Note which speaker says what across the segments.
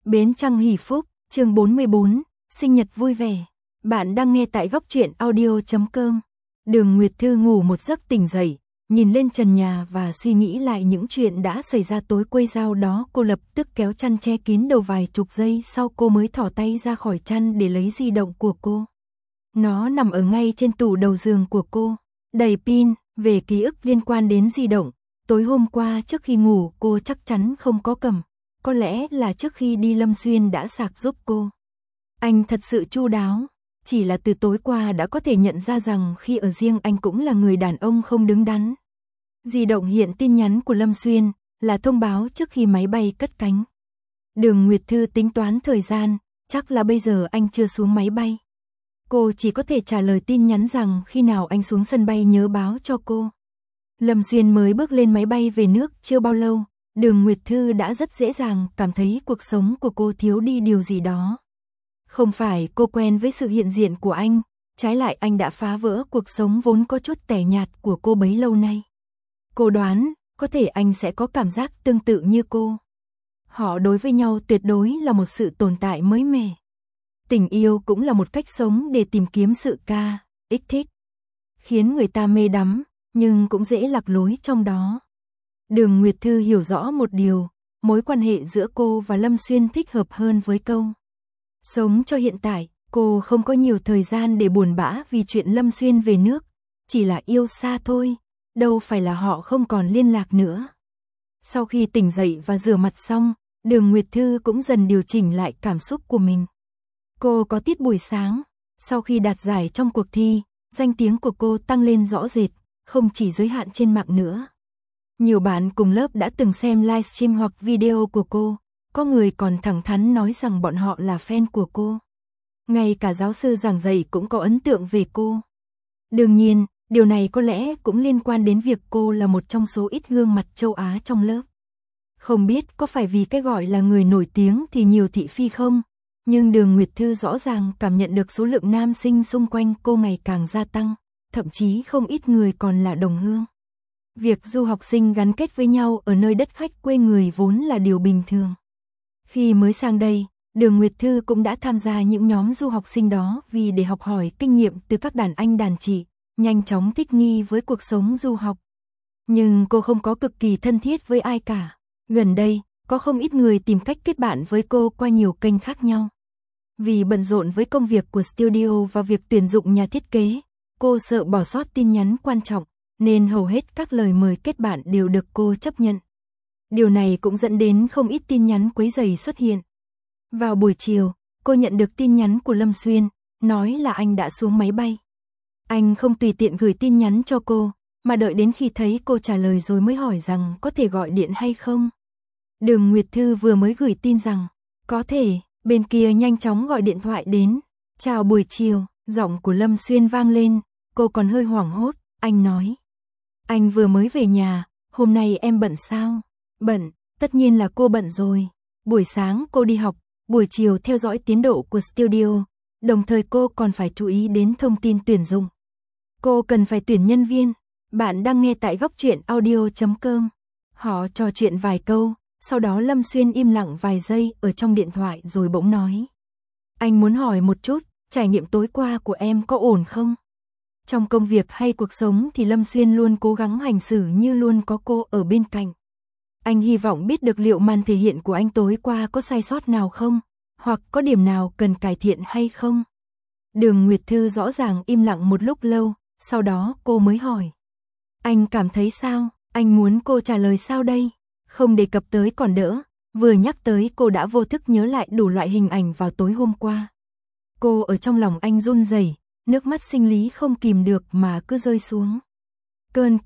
Speaker 1: Bến Trăng Hỷ Phúc, chương 44, sinh nhật vui vẻ. Bạn đang nghe tại góc truyện audio.com. Đường Nguyệt Thư ngủ một giấc tỉnh dậy, nhìn lên trần nhà và suy nghĩ lại những chuyện đã xảy ra tối quây dao đó. Cô lập tức kéo chăn che kín đầu vài chục giây sau cô mới thỏ tay ra khỏi chăn để lấy di động của cô. Nó nằm ở ngay trên tủ đầu giường của cô, đầy pin. Về ký ức liên quan đến di động, tối hôm qua trước khi ngủ cô chắc chắn không có cầm. Có lẽ là trước khi đi Lâm Xuyên đã sạc giúp cô. Anh thật sự chu đáo, chỉ là từ tối qua đã có thể nhận ra rằng khi ở riêng anh cũng là người đàn ông không đứng đắn. Di động hiện tin nhắn của Lâm Xuyên, là thông báo trước khi máy bay cất cánh. Đường Nguyệt Thư tính toán thời gian, chắc là bây giờ anh chưa xuống máy bay. Cô chỉ có thể trả lời tin nhắn rằng khi nào anh xuống sân bay nhớ báo cho cô. Lâm Xuyên mới bước lên máy bay về nước chưa bao lâu. Đường Nguyệt Thư đã rất dễ dàng cảm thấy cuộc sống của cô thiếu đi điều gì đó. Không phải cô quen với sự hiện diện của anh, trái lại anh đã phá vỡ cuộc sống vốn có chút tẻ nhạt của cô bấy lâu nay. Cô đoán, có thể anh sẽ có cảm giác tương tự như cô. Họ đối với nhau tuyệt đối là một sự tồn tại mới mẻ. Tình yêu cũng là một cách sống để tìm kiếm sự kích thích, khiến người ta mê đắm, nhưng cũng dễ lạc lối trong đó. Đường Nguyệt Thư hiểu rõ một điều, mối quan hệ giữa cô và Lâm Xuyên thích hợp hơn với câu sống cho hiện tại. Cô không có nhiều thời gian để buồn bã vì chuyện Lâm Xuyên về nước, chỉ là yêu xa thôi, đâu phải là họ không còn liên lạc nữa. Sau khi tỉnh dậy và rửa mặt xong, Đường Nguyệt Thư cũng dần điều chỉnh lại cảm xúc của mình. Cô có tiết buổi sáng, sau khi đạt giải trong cuộc thi, danh tiếng của cô tăng lên rõ rệt, không chỉ giới hạn trên mạng nữa. Nhiều bạn cùng lớp đã từng xem livestream hoặc video của cô, có người còn thẳng thắn nói rằng bọn họ là fan của cô. Ngay cả giáo sư giảng dạy cũng có ấn tượng về cô. Đương nhiên, điều này có lẽ cũng liên quan đến việc cô là một trong số ít gương mặt châu Á trong lớp. Không biết có phải vì cái gọi là người nổi tiếng thì nhiều thị phi không, nhưng Đường Nguyệt Thư rõ ràng cảm nhận được số lượng nam sinh xung quanh cô ngày càng gia tăng, thậm chí không ít người còn là đồng hương. Việc du học sinh gắn kết với nhau ở nơi đất khách quê người vốn là điều bình thường. Khi mới sang đây, Đường Nguyệt Thư cũng đã tham gia những nhóm du học sinh đó vì để học hỏi kinh nghiệm từ các đàn anh đàn chị, nhanh chóng thích nghi với cuộc sống du học. Nhưng cô không có cực kỳ thân thiết với ai cả. Gần đây, có không ít người tìm cách kết bạn với cô qua nhiều kênh khác nhau. Vì bận rộn với công việc của studio và việc tuyển dụng nhà thiết kế, cô sợ bỏ sót tin nhắn quan trọng, nên hầu hết các lời mời kết bạn đều được cô chấp nhận. Điều này cũng dẫn đến không ít tin nhắn quấy rầy xuất hiện. Vào buổi chiều, cô nhận được tin nhắn của Lâm Xuyên, nói là anh đã xuống máy bay. Anh không tùy tiện gửi tin nhắn cho cô, mà đợi đến khi thấy cô trả lời rồi mới hỏi rằng có thể gọi điện hay không. Đường Nguyệt Thư vừa mới gửi tin rằng có thể, bên kia nhanh chóng gọi điện thoại đến. Chào buổi chiều, giọng của Lâm Xuyên vang lên, cô còn hơi hoảng hốt. Anh nói, anh vừa mới về nhà, hôm nay em bận sao? Bận, tất nhiên là cô bận rồi. Buổi sáng cô đi học, buổi chiều theo dõi tiến độ của studio, đồng thời cô còn phải chú ý đến thông tin tuyển dụng. Cô cần phải tuyển nhân viên. Bạn đang nghe tại góc truyện audio.com. Họ trò chuyện vài câu, sau đó Lâm Xuyên im lặng vài giây ở trong điện thoại rồi bỗng nói. Anh muốn hỏi một chút, trải nghiệm tối qua của em có ổn không? Trong công việc hay cuộc sống thì Lâm Xuyên luôn cố gắng hành xử như luôn có cô ở bên cạnh. Anh hy vọng biết được liệu màn thể hiện của anh tối qua có sai sót nào không, hoặc có điểm nào cần cải thiện hay không. Đường Nguyệt Thư rõ ràng im lặng một lúc lâu, sau đó cô mới hỏi. Anh cảm thấy sao? Anh muốn cô trả lời sao đây? Không đề cập tới còn đỡ, vừa nhắc tới cô đã vô thức nhớ lại đủ loại hình ảnh vào tối hôm qua. Cô ở trong lòng anh run rẩy, nước mắt sinh lý không kìm được mà cứ rơi xuống. Cơn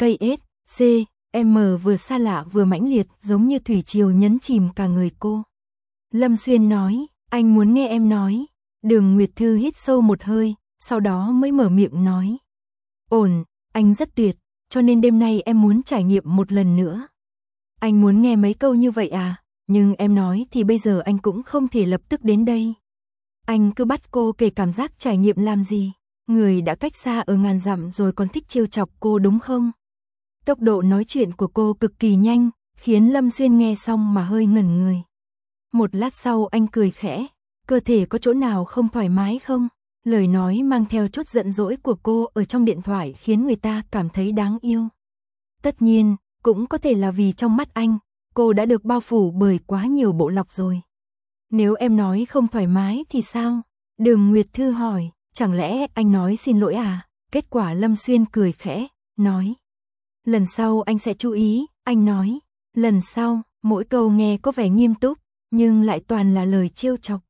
Speaker 1: KSCM vừa xa lạ vừa mãnh liệt giống như thủy triều nhấn chìm cả người cô. Lâm Xuyên nói, anh muốn nghe em nói. Đường Nguyệt Thư hít sâu một hơi, sau đó mới mở miệng nói. Ổn, anh rất tuyệt, cho nên đêm nay em muốn trải nghiệm một lần nữa. Anh muốn nghe mấy câu như vậy à, nhưng em nói thì bây giờ anh cũng không thể lập tức đến đây. Anh cứ bắt cô kể cảm giác trải nghiệm làm gì? Người đã cách xa ở ngàn dặm rồi còn thích trêu chọc cô đúng không? Tốc độ nói chuyện của cô cực kỳ nhanh, khiến Lâm Xuyên nghe xong mà hơi ngẩn người. Một lát sau anh cười khẽ, cơ thể có chỗ nào không thoải mái không? Lời nói mang theo chút giận dỗi của cô ở trong điện thoại khiến người ta cảm thấy đáng yêu. Tất nhiên, cũng có thể là vì trong mắt anh, cô đã được bao phủ bởi quá nhiều bộ lọc rồi. Nếu em nói không thoải mái thì sao? Đường Nguyệt Thư hỏi, chẳng lẽ anh nói xin lỗi à? Kết quả Lâm Xuyên cười khẽ, nói. Lần sau anh sẽ chú ý, anh nói. Lần sau, mỗi câu nghe có vẻ nghiêm túc, nhưng lại toàn là lời trêu chọc.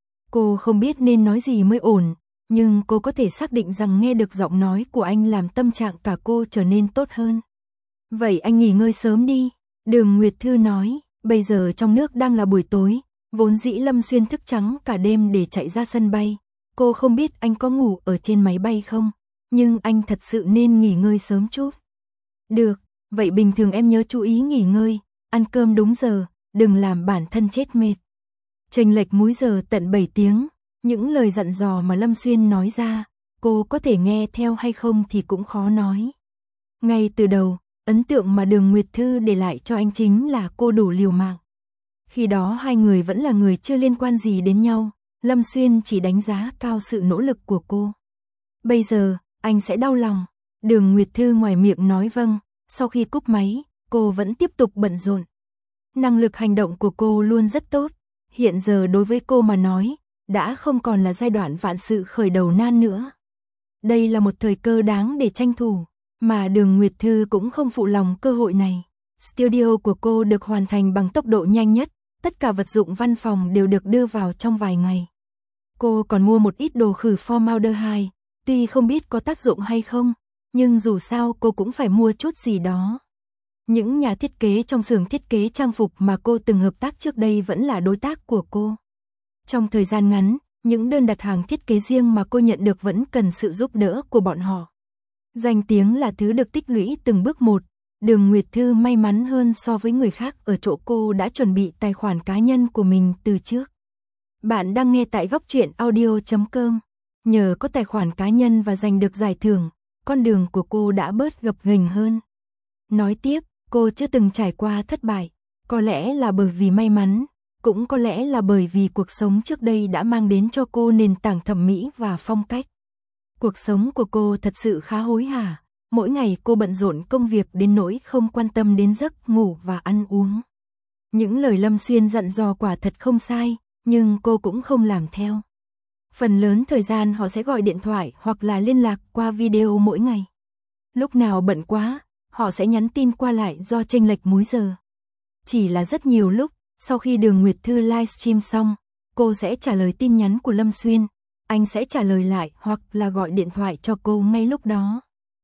Speaker 1: Cô không biết nên nói gì mới ổn, nhưng cô có thể xác định rằng nghe được giọng nói của anh làm tâm trạng cả cô trở nên tốt hơn. Vậy anh nghỉ ngơi sớm đi, Đường Nguyệt Thư nói, bây giờ trong nước đang là buổi tối, vốn dĩ Lâm Xuyên thức trắng cả đêm để chạy ra sân bay. Cô không biết anh có ngủ ở trên máy bay không, nhưng anh thật sự nên nghỉ ngơi sớm chút. Được, vậy bình thường em nhớ chú ý nghỉ ngơi, ăn cơm đúng giờ, đừng làm bản thân chết mệt. Chênh lệch múi giờ tận 7 tiếng, những lời dặn dò mà Lâm Xuyên nói ra, cô có thể nghe theo hay không thì cũng khó nói. Ngay từ đầu, ấn tượng mà Đường Nguyệt Thư để lại cho anh chính là cô đủ liều mạng. Khi đó hai người vẫn là người chưa liên quan gì đến nhau, Lâm Xuyên chỉ đánh giá cao sự nỗ lực của cô. Bây giờ, anh sẽ đau lòng. Đường Nguyệt Thư ngoài miệng nói vâng, sau khi cúp máy, cô vẫn tiếp tục bận rộn. Năng lực hành động của cô luôn rất tốt, hiện giờ đối với cô mà nói, đã không còn là giai đoạn vạn sự khởi đầu nan nữa. Đây là một thời cơ đáng để tranh thủ, mà Đường Nguyệt Thư cũng không phụ lòng cơ hội này. Studio của cô được hoàn thành bằng tốc độ nhanh nhất, tất cả vật dụng văn phòng đều được đưa vào trong vài ngày. Cô còn mua một ít đồ khử formaldehyde, tuy không biết có tác dụng hay không, nhưng dù sao cô cũng phải mua chút gì đó. Những nhà thiết kế trong xưởng thiết kế trang phục mà cô từng hợp tác trước đây vẫn là đối tác của cô. Trong thời gian ngắn, những đơn đặt hàng thiết kế riêng mà cô nhận được vẫn cần sự giúp đỡ của bọn họ. Danh tiếng là thứ được tích lũy từng bước một. Đường Nguyệt Thư may mắn hơn so với người khác ở chỗ cô đã chuẩn bị tài khoản cá nhân của mình từ trước. Bạn đang nghe tại Góc Truyện Audio.com. Nhờ có tài khoản cá nhân và giành được giải thưởng, con đường của cô đã bớt gập ghềnh hơn. Nói tiếp, cô chưa từng trải qua thất bại, có lẽ là bởi vì may mắn, cũng có lẽ là bởi vì cuộc sống trước đây đã mang đến cho cô nền tảng thẩm mỹ và phong cách. Cuộc sống của cô thật sự khá hối hả, mỗi ngày cô bận rộn công việc đến nỗi không quan tâm đến giấc ngủ và ăn uống. Những lời Lâm Xuyên dặn dò quả thật không sai, nhưng cô cũng không làm theo. Phần lớn thời gian họ sẽ gọi điện thoại hoặc là liên lạc qua video mỗi ngày. Lúc nào bận quá, họ sẽ nhắn tin qua lại do chênh lệch múi giờ. Chỉ là rất nhiều lúc, sau khi Đường Nguyệt Thư livestream xong, cô sẽ trả lời tin nhắn của Lâm Xuyên, anh sẽ trả lời lại hoặc là gọi điện thoại cho cô ngay lúc đó.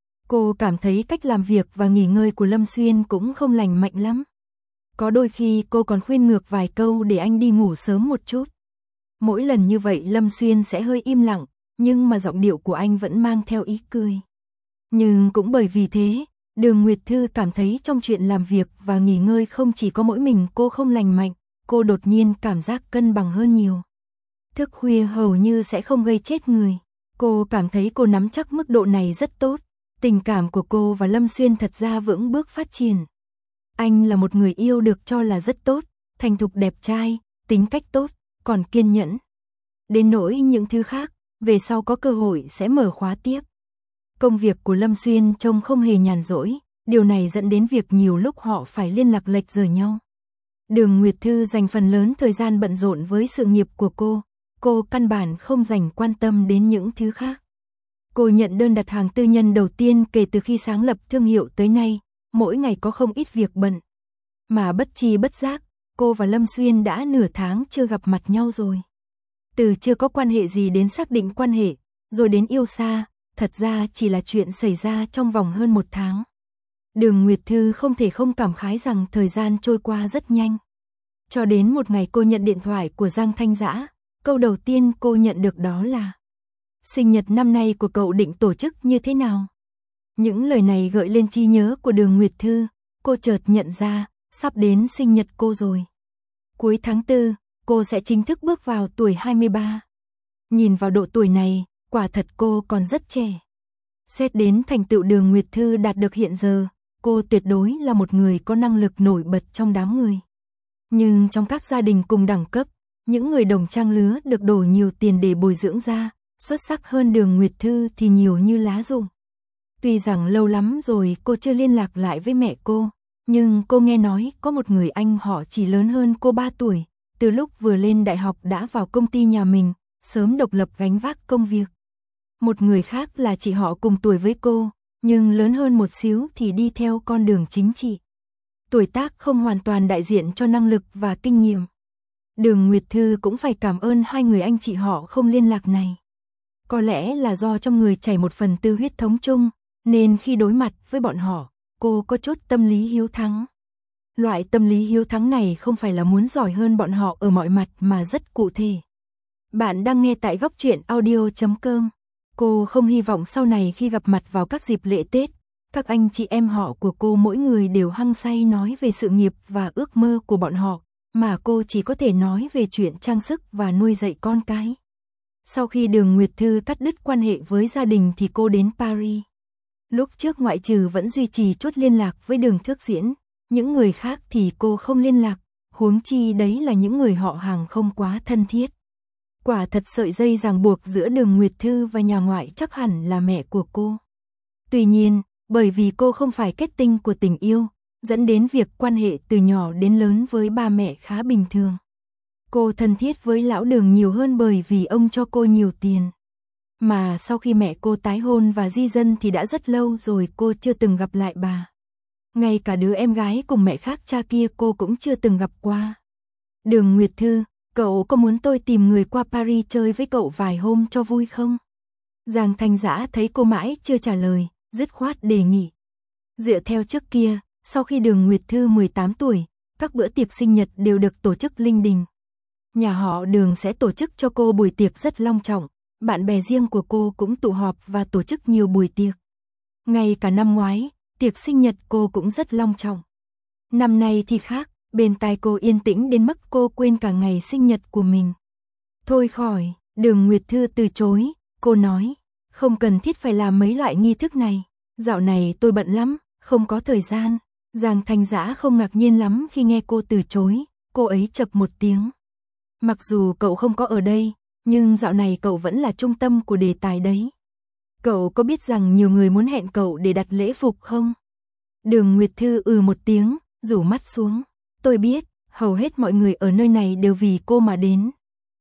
Speaker 1: Cô cảm thấy cách làm việc và nghỉ ngơi của Lâm Xuyên cũng không lành mạnh lắm. Có đôi khi cô còn khuyên ngược vài câu để anh đi ngủ sớm một chút. Mỗi lần như vậy Lâm Xuyên sẽ hơi im lặng, nhưng mà giọng điệu của anh vẫn mang theo ý cười. Nhưng cũng bởi vì thế, Đường Nguyệt Thư cảm thấy trong chuyện làm việc và nghỉ ngơi không chỉ có mỗi mình cô không lành mạnh, cô đột nhiên cảm giác cân bằng hơn nhiều. Thức khuya hầu như sẽ không gây chết người. Cô cảm thấy cô nắm chắc mức độ này rất tốt. Tình cảm của cô và Lâm Xuyên thật ra vững bước phát triển. Anh là một người yêu được cho là rất tốt, thành thục đẹp trai, tính cách tốt, còn kiên nhẫn. Đến nỗi những thứ khác, về sau có cơ hội sẽ mở khóa tiếp. Công việc của Lâm Xuyên trông không hề nhàn rỗi, điều này dẫn đến việc nhiều lúc họ phải liên lạc lệch giờ nhau. Đường Nguyệt Thư dành phần lớn thời gian bận rộn với sự nghiệp của cô căn bản không dành quan tâm đến những thứ khác. Cô nhận đơn đặt hàng tư nhân đầu tiên kể từ khi sáng lập thương hiệu tới nay, mỗi ngày có không ít việc bận. Mà bất tri bất giác, cô và Lâm Xuyên đã nửa tháng chưa gặp mặt nhau rồi. Từ chưa có quan hệ gì đến xác định quan hệ, rồi đến yêu xa, thật ra chỉ là chuyện xảy ra trong vòng hơn 1 tháng. Đường Nguyệt Thư không thể không cảm khái rằng thời gian trôi qua rất nhanh. Cho đến một ngày cô nhận điện thoại của Giang Thanh Dã, câu đầu tiên cô nhận được đó là: sinh nhật năm nay của cậu định tổ chức như thế nào? Những lời này gợi lên trí nhớ của Đường Nguyệt Thư, cô chợt nhận ra, sắp đến sinh nhật cô rồi. Cuối tháng 4, cô sẽ chính thức bước vào tuổi 23. Nhìn vào độ tuổi này, quả thật cô còn rất trẻ. Xét đến thành tựu Đường Nguyệt Thư đạt được hiện giờ, cô tuyệt đối là một người có năng lực nổi bật trong đám người. Nhưng trong các gia đình cùng đẳng cấp, những người đồng trang lứa được đổ nhiều tiền để bồi dưỡng ra, xuất sắc hơn Đường Nguyệt Thư thì nhiều như lá rụng. Tuy rằng lâu lắm rồi cô chưa liên lạc lại với mẹ cô, nhưng cô nghe nói có một người anh họ chỉ lớn hơn cô 3 tuổi, từ lúc vừa lên đại học đã vào công ty nhà mình, sớm độc lập gánh vác công việc. Một người khác là chị họ cùng tuổi với cô, nhưng lớn hơn một xíu thì đi theo con đường chính trị. Tuổi tác không hoàn toàn đại diện cho năng lực và kinh nghiệm. Đường Nguyệt Thư cũng phải cảm ơn hai người anh chị họ không liên lạc này. Có lẽ là do trong người chảy một phần tư huyết thống chung, nên khi đối mặt với bọn họ, cô có chút tâm lý hiếu thắng. Loại tâm lý hiếu thắng này không phải là muốn giỏi hơn bọn họ ở mọi mặt mà rất cụ thể. Bạn đang nghe tại góc truyện audio.com. Cô không hy vọng sau này khi gặp mặt vào các dịp lễ Tết, các anh chị em họ của cô mỗi người đều hăng say nói về sự nghiệp và ước mơ của bọn họ, mà cô chỉ có thể nói về chuyện trang sức và nuôi dạy con cái. Sau khi Đường Nguyệt Thư cắt đứt quan hệ với gia đình thì cô đến Paris. Lúc trước ngoại trừ vẫn duy trì chút liên lạc với Đường Thước Diễn, những người khác thì cô không liên lạc, huống chi đấy là những người họ hàng không quá thân thiết. Quả thật sợi dây ràng buộc giữa Đường Nguyệt Thư và nhà ngoại chắc hẳn là mẹ của cô. Tuy nhiên, bởi vì cô không phải kết tinh của tình yêu, dẫn đến việc quan hệ từ nhỏ đến lớn với ba mẹ khá bình thường. Cô thân thiết với lão Đường nhiều hơn bởi vì ông cho cô nhiều tiền. Mà sau khi mẹ cô tái hôn và di dân thì đã rất lâu rồi cô chưa từng gặp lại bà. Ngay cả đứa em gái cùng mẹ khác cha kia cô cũng chưa từng gặp qua. Đường Nguyệt Thư, cậu có muốn tôi tìm người qua Paris chơi với cậu vài hôm cho vui không? Giang Thanh Dã thấy cô mãi chưa trả lời, dứt khoát đề nghị. Dựa theo trước kia, sau khi Đường Nguyệt Thư 18 tuổi, các bữa tiệc sinh nhật đều được tổ chức linh đình. Nhà họ Đường sẽ tổ chức cho cô buổi tiệc rất long trọng, bạn bè riêng của cô cũng tụ họp và tổ chức nhiều buổi tiệc. Ngay cả năm ngoái, tiệc sinh nhật cô cũng rất long trọng. Năm nay thì khác, bên tai cô yên tĩnh đến mức cô quên cả ngày sinh nhật của mình. Thôi khỏi, Đường Nguyệt Thư từ chối, cô nói, không cần thiết phải làm mấy loại nghi thức này, dạo này tôi bận lắm, không có thời gian. Giang Thanh Dã không ngạc nhiên lắm khi nghe cô từ chối, cô ấy chậc một tiếng. Mặc dù cậu không có ở đây, nhưng dạo này cậu vẫn là trung tâm của đề tài đấy. Cậu có biết rằng nhiều người muốn hẹn cậu để đặt lễ phục không? Đường Nguyệt Thư một tiếng, rủ mắt xuống. Tôi biết, hầu hết mọi người ở nơi này đều vì cô mà đến.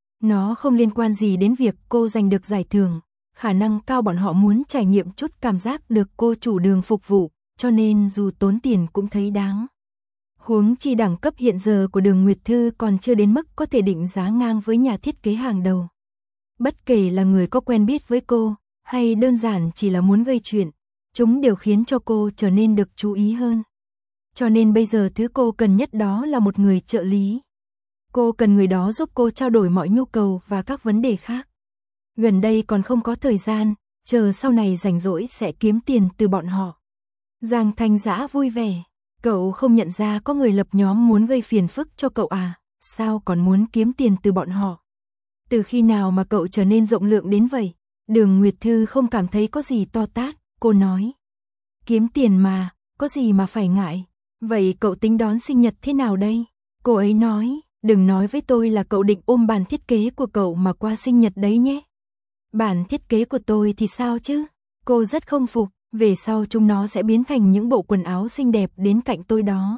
Speaker 1: Nó không liên quan gì đến việc cô giành được giải thưởng, khả năng cao bọn họ muốn trải nghiệm chút cảm giác được cô chủ đường phục vụ, cho nên dù tốn tiền cũng thấy đáng. Huống chi đẳng cấp hiện giờ của Đường Nguyệt Thư còn chưa đến mức có thể định giá ngang với nhà thiết kế hàng đầu. Bất kể là người có quen biết với cô, hay đơn giản chỉ là muốn gây chuyện, chúng đều khiến cho cô trở nên được chú ý hơn. Cho nên bây giờ thứ cô cần nhất đó là một người trợ lý. Cô cần người đó giúp cô trao đổi mọi nhu cầu và các vấn đề khác. Gần đây còn không có thời gian, chờ sau này rảnh rỗi sẽ kiếm tiền từ bọn họ. Giang Thanh Dã vui vẻ. Cậu không nhận ra có người lập nhóm muốn gây phiền phức cho cậu à, sao còn muốn kiếm tiền từ bọn họ? Từ khi nào mà cậu trở nên rộng lượng đến vậy? Đường Nguyệt Thư không cảm thấy có gì to tát, cô nói. Kiếm tiền mà, có gì mà phải ngại. Vậy cậu tính đón sinh nhật thế nào đây? Cô ấy nói, đừng nói với tôi là cậu định ôm bản thiết kế của cậu mà qua sinh nhật đấy nhé. Bản thiết kế của tôi thì sao chứ? Cô rất không phục. Về sau chúng nó sẽ biến thành những bộ quần áo xinh đẹp đến cạnh tôi đó.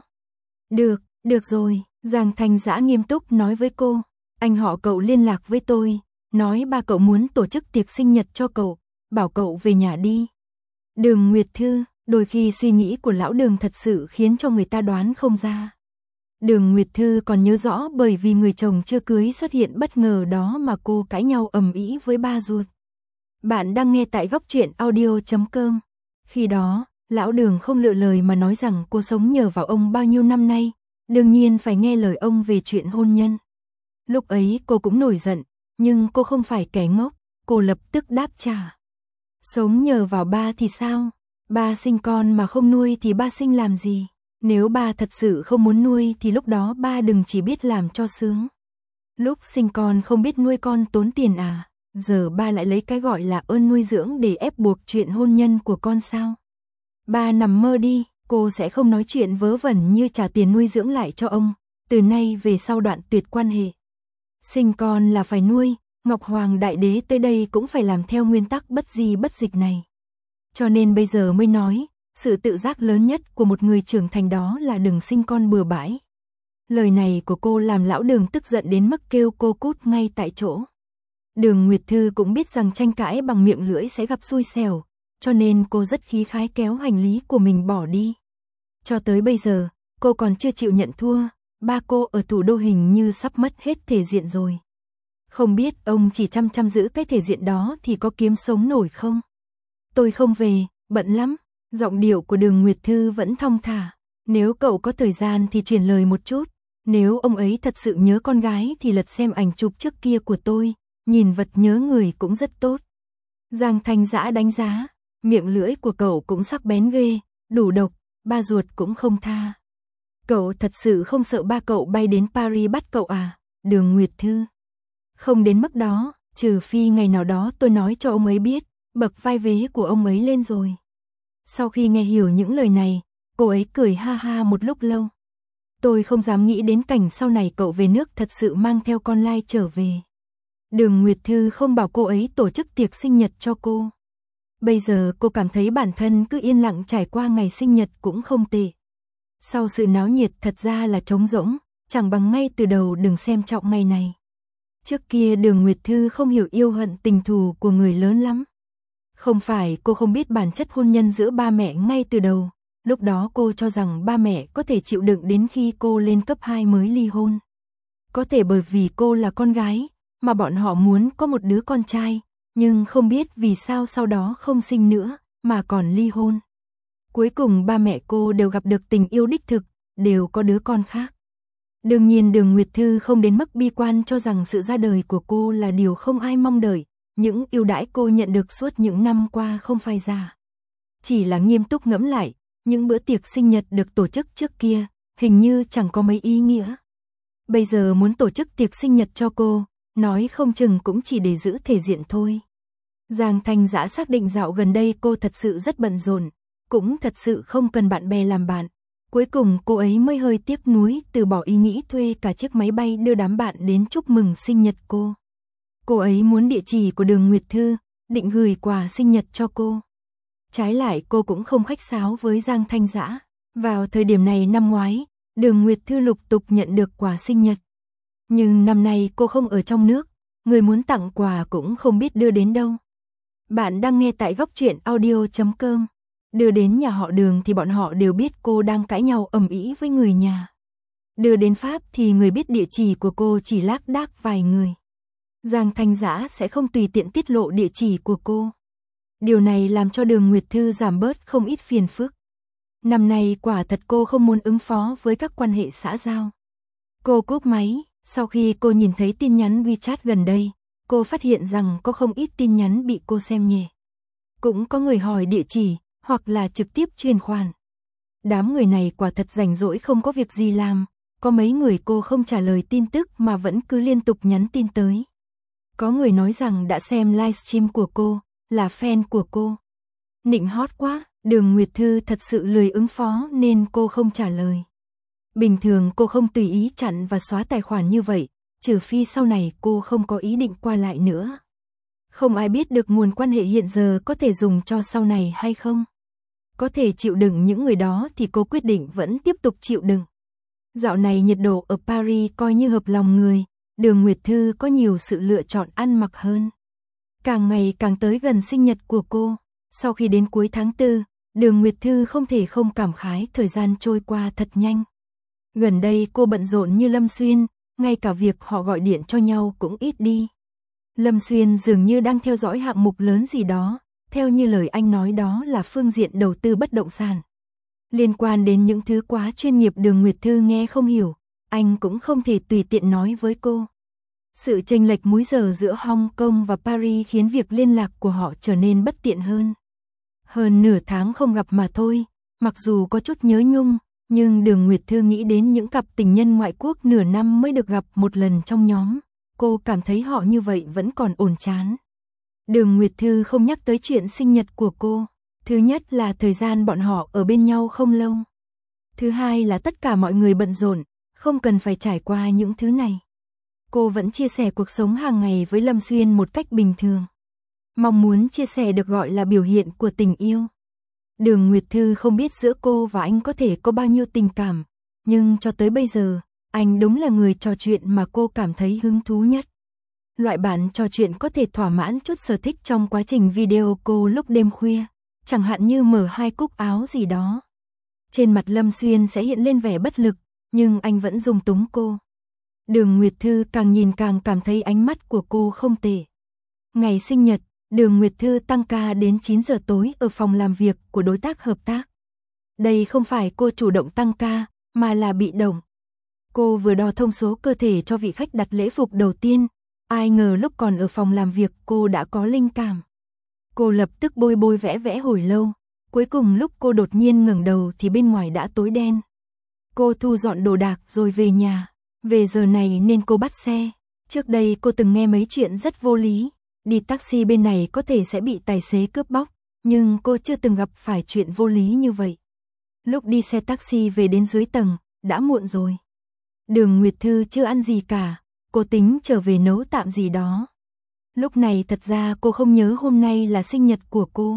Speaker 1: Được rồi, Giang Thanh Dã nghiêm túc nói với cô. Anh họ cậu liên lạc với tôi, nói ba cậu muốn tổ chức tiệc sinh nhật cho cậu, bảo cậu về nhà đi. Đường Nguyệt Thư, đôi khi suy nghĩ của lão Đường thật sự khiến cho người ta đoán không ra. Đường Nguyệt Thư còn nhớ rõ bởi vì người chồng chưa cưới xuất hiện bất ngờ đó mà cô cãi nhau ầm ĩ với ba ruột. Bạn đang nghe tại góc truyện audio.com. Khi đó, lão Đường không lựa lời mà nói rằng cô sống nhờ vào ông bao nhiêu năm nay, đương nhiên phải nghe lời ông về chuyện hôn nhân. Lúc ấy cô cũng nổi giận, nhưng cô không phải kẻ ngốc, cô lập tức đáp trả. Sống nhờ vào ba thì sao? Ba sinh con mà không nuôi thì ba sinh làm gì? Nếu ba thật sự không muốn nuôi thì lúc đó ba đừng chỉ biết làm cho sướng. Lúc sinh con không biết nuôi con tốn tiền à? Giờ ba lại lấy cái gọi là ơn nuôi dưỡng để ép buộc chuyện hôn nhân của con sao? Ba nằm mơ đi, cô sẽ không nói chuyện vớ vẩn như trả tiền nuôi dưỡng lại cho ông, từ nay về sau đoạn tuyệt quan hệ. Sinh con là phải nuôi, Ngọc Hoàng Đại Đế tới đây cũng phải làm theo nguyên tắc bất di bất dịch này. Cho nên bây giờ mới nói, sự tự giác lớn nhất của một người trưởng thành đó là đừng sinh con bừa bãi. Lời này của cô làm lão Đường tức giận đến mức kêu cô cút ngay tại chỗ. Đường Nguyệt Thư cũng biết rằng tranh cãi bằng miệng lưỡi sẽ gặp xui xẻo, cho nên cô rất khí khái kéo hành lý của mình bỏ đi. Cho tới bây giờ, cô còn chưa chịu nhận thua, ba cô ở thủ đô hình như sắp mất hết thể diện rồi. Không biết ông chỉ chăm chăm giữ cái thể diện đó thì có kiếm sống nổi không? Tôi không về, bận lắm. Giọng điệu của Đường Nguyệt Thư vẫn thong thả. Nếu cậu có thời gian thì truyền lời một chút. Nếu ông ấy thật sự nhớ con gái thì lật xem ảnh chụp trước kia của tôi. Nhìn vật nhớ người cũng rất tốt. Giang Thanh Dã đánh giá. Miệng lưỡi của cậu cũng sắc bén ghê, đủ độc, ba ruột cũng không tha. Cậu thật sự không sợ ba cậu bay đến Paris bắt cậu à? Đường Nguyệt Thư. Không đến mức đó, trừ phi ngày nào đó tôi nói cho ông ấy biết, bậc vai vế của ông ấy lên rồi. Sau khi nghe hiểu những lời này, cô ấy cười ha ha một lúc lâu. Tôi không dám nghĩ đến cảnh sau này cậu về nước thật sự mang theo con lai trở về. Đường Nguyệt Thư không bảo cô ấy tổ chức tiệc sinh nhật cho cô. Bây giờ cô cảm thấy bản thân cứ yên lặng trải qua ngày sinh nhật cũng không tệ. Sau sự náo nhiệt thật ra là trống rỗng, chẳng bằng ngay từ đầu đừng xem trọng ngày này. Trước kia Đường Nguyệt Thư không hiểu yêu hận tình thù của người lớn lắm. Không phải cô không biết bản chất hôn nhân giữa ba mẹ ngay từ đầu, lúc đó cô cho rằng ba mẹ có thể chịu đựng đến khi cô lên cấp 2 mới ly hôn. Có thể bởi vì cô là con gái, mà bọn họ muốn có một đứa con trai, nhưng không biết vì sao sau đó không sinh nữa, mà còn ly hôn. Cuối cùng ba mẹ cô đều gặp được tình yêu đích thực, đều có đứa con khác. Đương nhiên Đường Nguyệt Thư không đến mức bi quan cho rằng sự ra đời của cô là điều không ai mong đợi, những ưu đãi cô nhận được suốt những năm qua không phải giả. Chỉ là nghiêm túc ngẫm lại, những bữa tiệc sinh nhật được tổ chức trước kia, hình như chẳng có mấy ý nghĩa. Bây giờ muốn tổ chức tiệc sinh nhật cho cô, nói không chừng cũng chỉ để giữ thể diện thôi. Giang Thanh Dã xác định dạo gần đây cô thật sự rất bận rộn, cũng thật sự không cần bạn bè làm bạn. Cuối cùng cô ấy mới hơi tiếc nuối từ bỏ ý nghĩ thuê cả chiếc máy bay đưa đám bạn đến chúc mừng sinh nhật cô. Cô ấy muốn địa chỉ của Đường Nguyệt Thư, định gửi quà sinh nhật cho cô. Trái lại cô cũng không khách sáo với Giang Thanh Dã. Vào thời điểm này năm ngoái, Đường Nguyệt Thư lục tục nhận được quà sinh nhật. Nhưng năm nay cô không ở trong nước, người muốn tặng quà cũng không biết đưa đến đâu. Bạn đang nghe tại góc truyện audio.com. Đưa đến nhà họ Đường thì bọn họ đều biết cô đang cãi nhau ầm ĩ với người nhà. Đưa đến Pháp thì người biết địa chỉ của cô chỉ lác đác vài người. Giang Thanh Dã sẽ không tùy tiện tiết lộ địa chỉ của cô. Điều này làm cho Đường Nguyệt Thư giảm bớt không ít phiền phức. Năm nay quả thật cô không muốn ứng phó với các quan hệ xã giao. Cô cúp máy, sau khi cô nhìn thấy tin nhắn WeChat gần đây, cô phát hiện rằng có không ít tin nhắn bị cô xem nhẹ. Cũng có người hỏi địa chỉ, hoặc là trực tiếp chuyển khoản. Đám người này quả thật rảnh rỗi không có việc gì làm, có mấy người cô không trả lời tin tức mà vẫn cứ liên tục nhắn tin tới. Có người nói rằng đã xem livestream của cô, là fan của cô. Nịnh hót quá, Đường Nguyệt Thư thật sự lười ứng phó nên cô không trả lời. Bình thường cô không tùy ý chặn và xóa tài khoản như vậy, trừ phi sau này cô không có ý định qua lại nữa. Không ai biết được nguồn quan hệ hiện giờ có thể dùng cho sau này hay không. Có thể chịu đựng những người đó thì cô quyết định vẫn tiếp tục chịu đựng. Dạo này nhiệt độ ở Paris coi như hợp lòng người, Đường Nguyệt Thư có nhiều sự lựa chọn ăn mặc hơn. Càng ngày càng tới gần sinh nhật của cô, sau khi đến cuối tháng 4, Đường Nguyệt Thư không thể không cảm khái thời gian trôi qua thật nhanh. Gần đây cô bận rộn như Lâm Xuyên, ngay cả việc họ gọi điện cho nhau cũng ít đi. Lâm Xuyên dường như đang theo dõi hạng mục lớn gì đó, theo như lời anh nói đó là phương diện đầu tư bất động sản. Liên quan đến những thứ quá chuyên nghiệp Đường Nguyệt Thư nghe không hiểu, anh cũng không thể tùy tiện nói với cô. Sự chênh lệch múi giờ giữa Hong Kong và Paris khiến việc liên lạc của họ trở nên bất tiện hơn. Hơn nửa tháng không gặp mà thôi, mặc dù có chút nhớ nhung, nhưng Đường Nguyệt Thư nghĩ đến những cặp tình nhân ngoại quốc nửa năm mới được gặp một lần trong nhóm. Cô cảm thấy họ như vậy vẫn còn ổn chán. Đường Nguyệt Thư không nhắc tới chuyện sinh nhật của cô. Thứ nhất là thời gian bọn họ ở bên nhau không lâu. Thứ hai là tất cả mọi người bận rộn, không cần phải trải qua những thứ này. Cô vẫn chia sẻ cuộc sống hàng ngày với Lâm Xuyên một cách bình thường. Mong muốn chia sẻ được gọi là biểu hiện của tình yêu. Đường Nguyệt Thư không biết giữa cô và anh có thể có bao nhiêu tình cảm, nhưng cho tới bây giờ, anh đúng là người trò chuyện mà cô cảm thấy hứng thú nhất. Loại bạn trò chuyện có thể thỏa mãn chút sở thích trong quá trình video call lúc đêm khuya, chẳng hạn như mở hai cúc áo gì đó. Trên mặt Lâm Xuyên sẽ hiện lên vẻ bất lực, nhưng anh vẫn dung túng cô. Đường Nguyệt Thư càng nhìn càng cảm thấy ánh mắt của cô không tệ. Ngày sinh nhật, Đường Nguyệt Thư tăng ca đến 9 giờ tối ở phòng làm việc của đối tác hợp tác. Đây không phải cô chủ động tăng ca, mà là bị động. Cô vừa đo thông số cơ thể cho vị khách đặt lễ phục đầu tiên, ai ngờ lúc còn ở phòng làm việc cô đã có linh cảm. Cô lập tức bôi bôi vẽ vẽ hồi lâu, cuối cùng lúc cô đột nhiên ngẩng đầu thì bên ngoài đã tối đen. Cô thu dọn đồ đạc rồi về nhà, về giờ này nên cô bắt xe. Trước đây cô từng nghe mấy chuyện rất vô lý, đi taxi bên này có thể sẽ bị tài xế cướp bóc, nhưng cô chưa từng gặp phải chuyện vô lý như vậy. Lúc đi xe taxi về đến dưới tầng, đã muộn rồi. Đường Nguyệt Thư chưa ăn gì cả, cô tính trở về nấu tạm gì đó. Lúc này thật ra cô không nhớ hôm nay là sinh nhật của cô.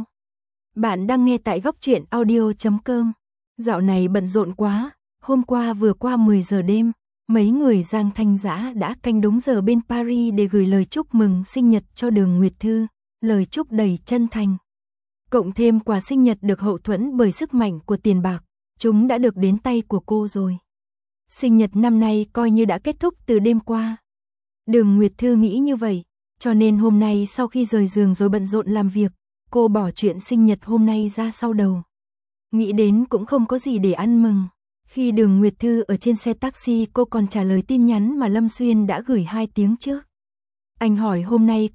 Speaker 1: Bạn đang nghe tại góc truyện audio.com. Dạo này bận rộn quá, hôm qua vừa qua 10 giờ đêm, mấy người Giang Thanh Dã đã canh đúng giờ bên Paris để gửi lời chúc mừng sinh nhật cho Đường Nguyệt Thư, lời chúc đầy chân thành. Cộng thêm quà sinh nhật được hậu thuẫn bởi sức mạnh của tiền bạc, chúng đã được đến tay của cô rồi. Sinh nhật năm nay coi như đã kết thúc từ đêm qua. Đường Nguyệt Thư nghĩ như vậy, cho nên hôm nay sau khi rời giường rồi bận rộn làm việc, cô bỏ chuyện sinh nhật hôm nay ra sau đầu. Nghĩ đến cũng không có gì để ăn mừng. Khi Đường Nguyệt Thư ở trên xe taxi cô còn trả lời tin nhắn mà Lâm Xuyên đã gửi 2 tiếng trước. Anh hỏi hôm nay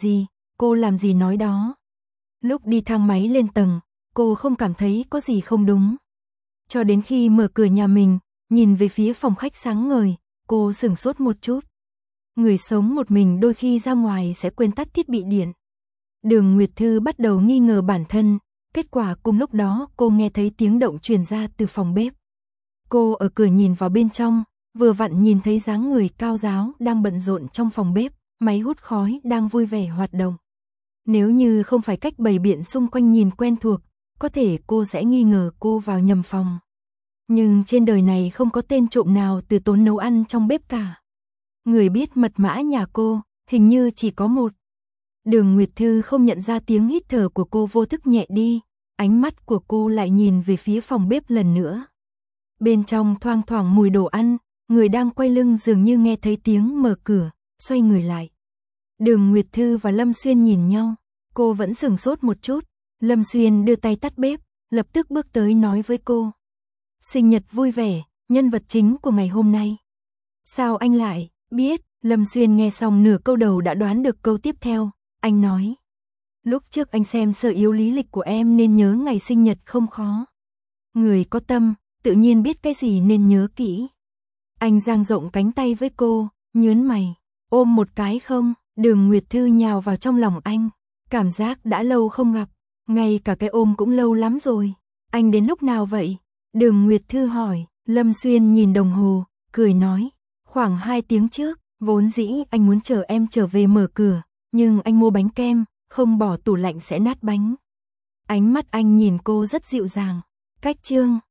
Speaker 1: cô làm gì nói đó. Lúc đi thang máy lên tầng, cô không cảm thấy có gì không đúng. Cho đến khi mở cửa nhà mình, nhìn về phía phòng khách sáng ngời, cô sửng sốt một chút. Người sống một mình đôi khi ra ngoài sẽ quên tắt thiết bị điện. Đường Nguyệt Thư bắt đầu nghi ngờ bản thân, kết quả cùng lúc đó cô nghe thấy tiếng động truyền ra từ phòng bếp. Cô ở cửa nhìn vào bên trong, vừa vặn nhìn thấy dáng người cao ráo đang bận rộn trong phòng bếp, máy hút khói đang vui vẻ hoạt động. Nếu như không phải cách bày biện xung quanh nhìn quen thuộc, có thể cô sẽ nghi ngờ cô vào nhầm phòng. Nhưng trên đời này không có tên trộm nào từ tốn nấu ăn trong bếp cả. Người biết mật mã nhà cô, hình như chỉ có một. Đường Nguyệt Thư không nhận ra tiếng hít thở của cô vô thức nhẹ đi, ánh mắt của cô lại nhìn về phía phòng bếp lần nữa. Bên trong thoang thoảng mùi đồ ăn, người đang quay lưng dường như nghe thấy tiếng mở cửa, xoay người lại. Đường Nguyệt Thư và Lâm Xuyên nhìn nhau, cô vẫn sửng sốt một chút. Lâm Xuyên đưa tay tắt bếp, lập tức bước tới nói với cô. Sinh nhật vui vẻ, nhân vật chính của ngày hôm nay. Sao anh lại biết? Lâm Xuyên nghe xong nửa câu đầu đã đoán được câu tiếp theo, anh nói. Lúc trước anh xem sơ yếu lý lịch của em nên nhớ ngày sinh nhật không khó. Người có tâm, tự nhiên biết cái gì nên nhớ kỹ. Anh dang rộng cánh tay với cô, nhớn mày, ôm một cái không? Đường Nguyệt Thư nhào vào trong lòng anh, cảm giác đã lâu không gặp, ngay cả cái ôm cũng lâu lắm rồi. Anh đến lúc nào vậy? Đường Nguyệt Thư hỏi. Lâm Xuyên nhìn đồng hồ, cười nói, khoảng 2 tiếng trước, vốn dĩ anh muốn chờ em trở về mở cửa, nhưng anh mua bánh kem, không bỏ tủ lạnh sẽ nát bánh. Ánh mắt anh nhìn cô rất dịu dàng. Cách chương